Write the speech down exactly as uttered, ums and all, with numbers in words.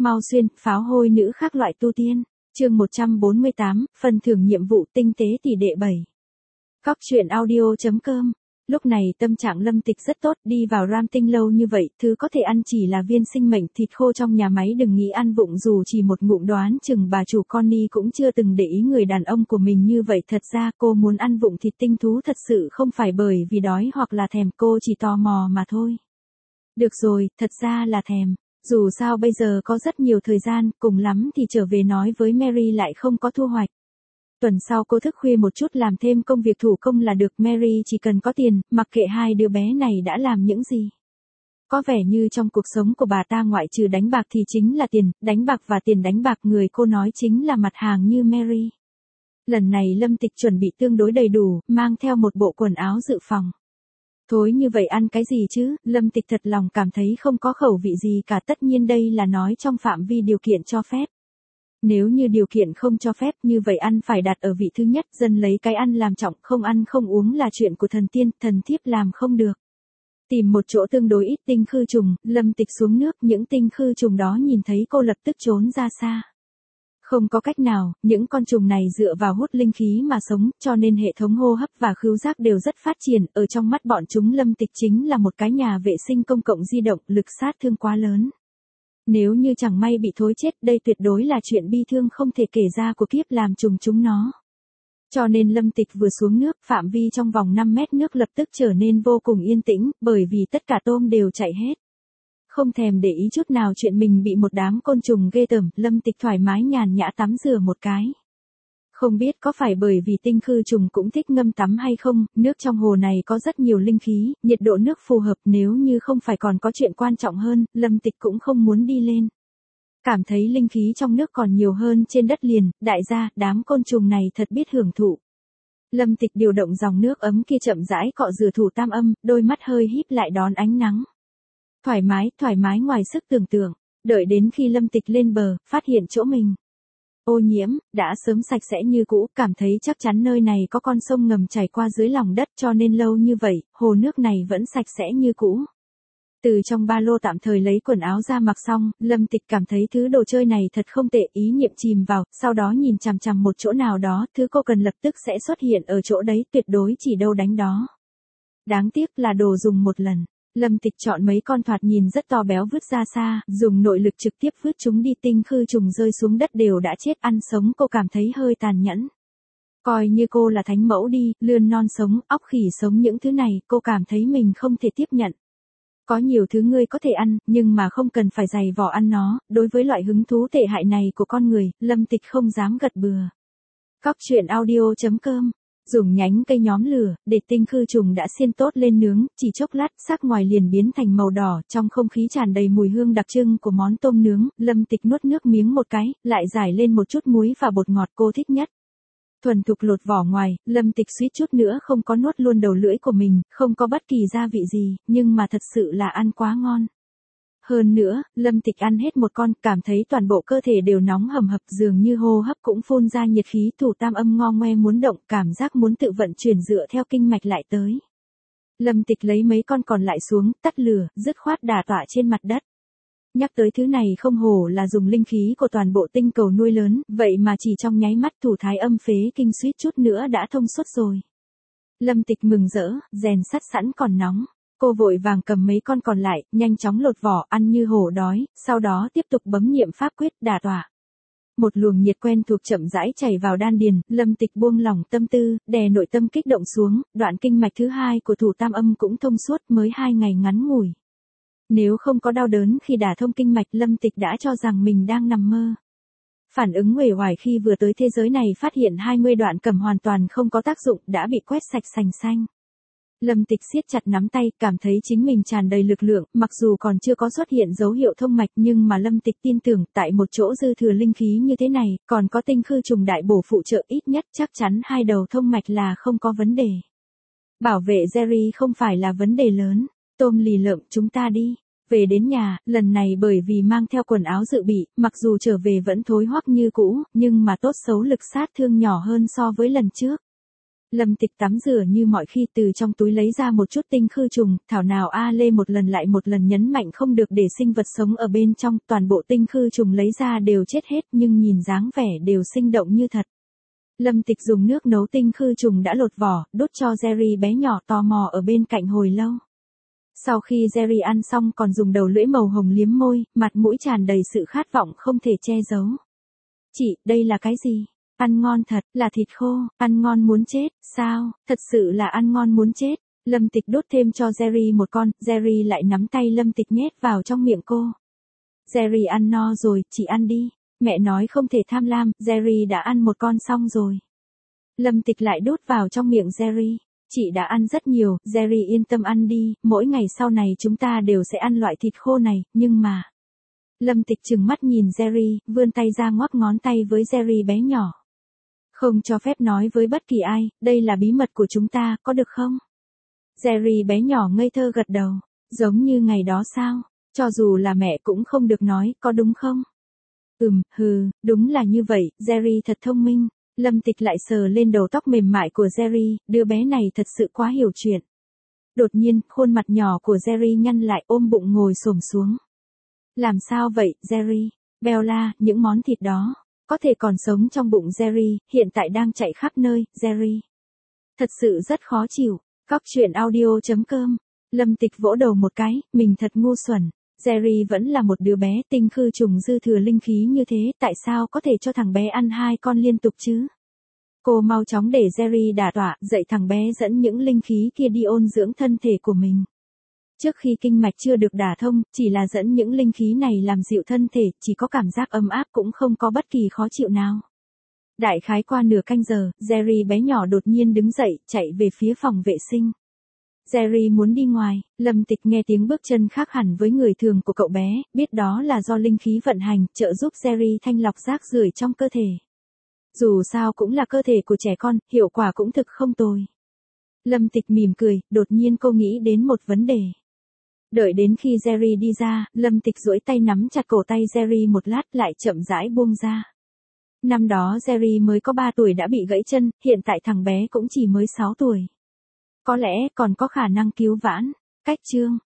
Mau xuyên, pháo hôi nữ khác loại tu tiên. Chương một trăm bốn mươi tám, phần thưởng nhiệm vụ tinh tế tỷ đệ bảy. Cóc truyện audio chấm com. Lúc này tâm trạng Lâm Tịch rất tốt, đi vào Ram Tinh lâu như vậy, thứ có thể ăn chỉ là viên sinh mệnh thịt khô trong nhà máy, đừng nghĩ ăn vụng dù chỉ một ngụm, đoán chừng bà chủ Connie cũng chưa từng để ý người đàn ông của mình như vậy. Thật ra cô muốn ăn vụng thịt tinh thú thật sự không phải bởi vì đói hoặc là thèm, cô chỉ tò mò mà thôi. Được rồi, thật ra là thèm. Dù sao bây giờ có rất nhiều thời gian, cùng lắm thì trở về nói với Mary lại không có thu hoạch. Tuần sau cô thức khuya một chút làm thêm công việc thủ công là được, Mary chỉ cần có tiền, mặc kệ hai đứa bé này đã làm những gì. Có vẻ như trong cuộc sống của bà ta ngoại trừ đánh bạc thì chính là tiền, đánh bạc và tiền đánh bạc, người cô nói chính là mặt hàng như Mary. Lần này Lâm Tịch chuẩn bị tương đối đầy đủ, mang theo một bộ quần áo dự phòng. Thối như vậy ăn cái gì chứ, Lâm Tịch thật lòng cảm thấy không có khẩu vị gì cả, tất nhiên đây là nói trong phạm vi điều kiện cho phép. Nếu như điều kiện không cho phép, như vậy ăn phải đặt ở vị thứ nhất, dân lấy cái ăn làm trọng, không ăn không uống là chuyện của thần tiên, thần thiếp làm không được. Tìm một chỗ tương đối ít tinh khư trùng, Lâm Tịch xuống nước, những tinh khư trùng đó nhìn thấy cô lập tức trốn ra xa. Không có cách nào, những con trùng này dựa vào hút linh khí mà sống, cho nên hệ thống hô hấp và khứu giác đều rất phát triển, ở trong mắt bọn chúng Lâm Tịch chính là một cái nhà vệ sinh công cộng di động, lực sát thương quá lớn. Nếu như chẳng may bị thối chết, đây tuyệt đối là chuyện bi thương không thể kể ra của kiếp làm trùng chúng nó. Cho nên Lâm Tịch vừa xuống nước, phạm vi trong vòng năm mét nước lập tức trở nên vô cùng yên tĩnh, bởi vì tất cả tôm đều chạy hết. Không thèm để ý chút nào chuyện mình bị một đám côn trùng ghê tởm, Lâm Tịch thoải mái nhàn nhã tắm rửa một cái. Không biết có phải bởi vì tinh khư trùng cũng thích ngâm tắm hay không, nước trong hồ này có rất nhiều linh khí, nhiệt độ nước phù hợp, nếu như không phải còn có chuyện quan trọng hơn, Lâm Tịch cũng không muốn đi lên. Cảm thấy linh khí trong nước còn nhiều hơn trên đất liền, đại gia, đám côn trùng này thật biết hưởng thụ. Lâm Tịch điều động dòng nước ấm kia chậm rãi cọ rửa thủ tam âm, đôi mắt hơi híp lại đón ánh nắng. Thoải mái, thoải mái ngoài sức tưởng tượng, đợi đến khi Lâm Tịch lên bờ, phát hiện chỗ mình ô nhiễm, đã sớm sạch sẽ như cũ, cảm thấy chắc chắn nơi này có con sông ngầm chảy qua dưới lòng đất, cho nên lâu như vậy, hồ nước này vẫn sạch sẽ như cũ. Từ trong ba lô tạm thời lấy quần áo ra mặc xong, Lâm Tịch cảm thấy thứ đồ chơi này thật không tệ, ý niệm chìm vào, sau đó nhìn chằm chằm một chỗ nào đó, thứ cô cần lập tức sẽ xuất hiện ở chỗ đấy, tuyệt đối chỉ đâu đánh đó. Đáng tiếc là đồ dùng một lần. Lâm Tịch chọn mấy con thoạt nhìn rất to béo vứt ra xa, dùng nội lực trực tiếp vứt chúng đi, tinh khư trùng rơi xuống đất đều đã chết, ăn sống cô cảm thấy hơi tàn nhẫn. Coi như cô là thánh mẫu đi, lươn non sống, óc khỉ sống, những thứ này cô cảm thấy mình không thể tiếp nhận. Có nhiều thứ ngươi có thể ăn, nhưng mà không cần phải dày vò ăn nó, đối với loại hứng thú tệ hại này của con người, Lâm Tịch không dám gật bừa. Cóc truyện audio chấm com. Dùng nhánh cây nhóm lửa, để tinh khư trùng đã xiên tốt lên nướng, chỉ chốc lát, xác ngoài liền biến thành màu đỏ, trong không khí tràn đầy mùi hương đặc trưng của món tôm nướng, Lâm Tịch nuốt nước miếng một cái, lại rải lên một chút muối và bột ngọt cô thích nhất. Thuần thục lột vỏ ngoài, Lâm Tịch suýt chút nữa không có nuốt luôn đầu lưỡi của mình, không có bất kỳ gia vị gì, nhưng mà thật sự là ăn quá ngon. Hơn nữa, Lâm Tịch ăn hết một con, cảm thấy toàn bộ cơ thể đều nóng hầm hập, dường như hô hấp cũng phun ra nhiệt khí, thủ tam âm ngo ngoe muốn động, cảm giác muốn tự vận chuyển dựa theo kinh mạch lại tới. Lâm Tịch lấy mấy con còn lại xuống, tắt lửa, dứt khoát đả tọa trên mặt đất. Nhắc tới thứ này không hổ là dùng linh khí của toàn bộ tinh cầu nuôi lớn, vậy mà chỉ trong nháy mắt thủ thái âm phế kinh suýt chút nữa đã thông suốt rồi. Lâm Tịch mừng rỡ, rèn sắt sẵn còn nóng. Cô vội vàng cầm mấy con còn lại, nhanh chóng lột vỏ, ăn như hổ đói, sau đó tiếp tục bấm niệm pháp quyết, đả tọa. Một luồng nhiệt quen thuộc chậm rãi chảy vào đan điền, Lâm Tịch buông lỏng tâm tư, đè nội tâm kích động xuống, đoạn kinh mạch thứ hai của thủ tam âm cũng thông suốt, mới hai ngày ngắn ngủi. Nếu không có đau đớn khi đả thông kinh mạch, Lâm Tịch đã cho rằng mình đang nằm mơ. Phản ứng uể oải khi vừa tới thế giới này phát hiện hai mươi đoạn cầm hoàn toàn không có tác dụng, đã bị quét sạch sành xanh. Lâm Tịch siết chặt nắm tay, cảm thấy chính mình tràn đầy lực lượng, mặc dù còn chưa có xuất hiện dấu hiệu thông mạch, nhưng mà Lâm Tịch tin tưởng, tại một chỗ dư thừa linh khí như thế này, còn có tinh khư trùng đại bổ phụ trợ, ít nhất chắc chắn hai đầu thông mạch là không có vấn đề. Bảo vệ Jerry không phải là vấn đề lớn. Tôm lì lợm, chúng ta đi. Về đến nhà, lần này bởi vì mang theo quần áo dự bị, mặc dù trở về vẫn thối hoắc như cũ, nhưng mà tốt xấu lực sát thương nhỏ hơn so với lần trước. Lâm Tịch tắm rửa như mọi khi, từ trong túi lấy ra một chút tinh khư trùng, thảo nào A Lê một lần lại một lần nhấn mạnh không được để sinh vật sống ở bên trong, toàn bộ tinh khư trùng lấy ra đều chết hết nhưng nhìn dáng vẻ đều sinh động như thật. Lâm Tịch dùng nước nấu tinh khư trùng đã lột vỏ, đút cho Jerry bé nhỏ tò mò ở bên cạnh hồi lâu. Sau khi Jerry ăn xong còn dùng đầu lưỡi màu hồng liếm môi, mặt mũi tràn đầy sự khát vọng không thể che giấu. Chị, đây là cái gì? Ăn ngon thật, là thịt khô, ăn ngon muốn chết, sao, thật sự là ăn ngon muốn chết. Lâm Tịch đút thêm cho Jerry một con, Jerry lại nắm tay Lâm Tịch nhét vào trong miệng cô. Jerry ăn no rồi, chị ăn đi. Mẹ nói không thể tham lam, Jerry đã ăn một con xong rồi. Lâm Tịch lại đút vào trong miệng Jerry. Chị đã ăn rất nhiều, Jerry yên tâm ăn đi, mỗi ngày sau này chúng ta đều sẽ ăn loại thịt khô này, nhưng mà... Lâm Tịch trừng mắt nhìn Jerry, vươn tay ra ngoắc ngón tay với Jerry bé nhỏ. Không cho phép nói với bất kỳ ai, đây là bí mật của chúng ta, có được không? Jerry bé nhỏ ngây thơ gật đầu, giống như ngày đó sao, cho dù là mẹ cũng không được nói, có đúng không? Ừm, hừ, đúng là như vậy, Jerry thật thông minh. Lâm Tịch lại sờ lên đầu tóc mềm mại của Jerry, đứa bé này thật sự quá hiểu chuyện. Đột nhiên, khuôn mặt nhỏ của Jerry nhăn lại ôm bụng ngồi xổm xuống. Làm sao vậy, Jerry? Bella, những món thịt đó, có thể còn sống trong bụng Jerry, hiện tại đang chạy khắp nơi, Jerry. Thật sự rất khó chịu. Cóc truyện audio chấm com. Lâm Tịch vỗ đầu một cái, mình thật ngu xuẩn. Jerry vẫn là một đứa bé, tinh khư trùng dư thừa linh khí như thế, tại sao có thể cho thằng bé ăn hai con liên tục chứ? Cô mau chóng để Jerry đả tọa, dạy thằng bé dẫn những linh khí kia đi ôn dưỡng thân thể của mình. Trước khi kinh mạch chưa được đả thông, chỉ là dẫn những linh khí này làm dịu thân thể, chỉ có cảm giác ấm áp cũng không có bất kỳ khó chịu nào. Đại khái qua nửa canh giờ, Jerry bé nhỏ đột nhiên đứng dậy, chạy về phía phòng vệ sinh. Jerry muốn đi ngoài, Lâm Tịch nghe tiếng bước chân khác hẳn với người thường của cậu bé, biết đó là do linh khí vận hành, trợ giúp Jerry thanh lọc rác rưởi trong cơ thể. Dù sao cũng là cơ thể của trẻ con, hiệu quả cũng thực không tồi. Lâm Tịch mỉm cười, đột nhiên cô nghĩ đến một vấn đề. Đợi đến khi Jerry đi ra, Lâm Tịch duỗi tay nắm chặt cổ tay Jerry một lát lại chậm rãi buông ra. Năm đó Jerry mới có ba tuổi đã bị gãy chân, hiện tại thằng bé cũng chỉ mới sáu tuổi. Có lẽ còn có khả năng cứu vãn. Cách chương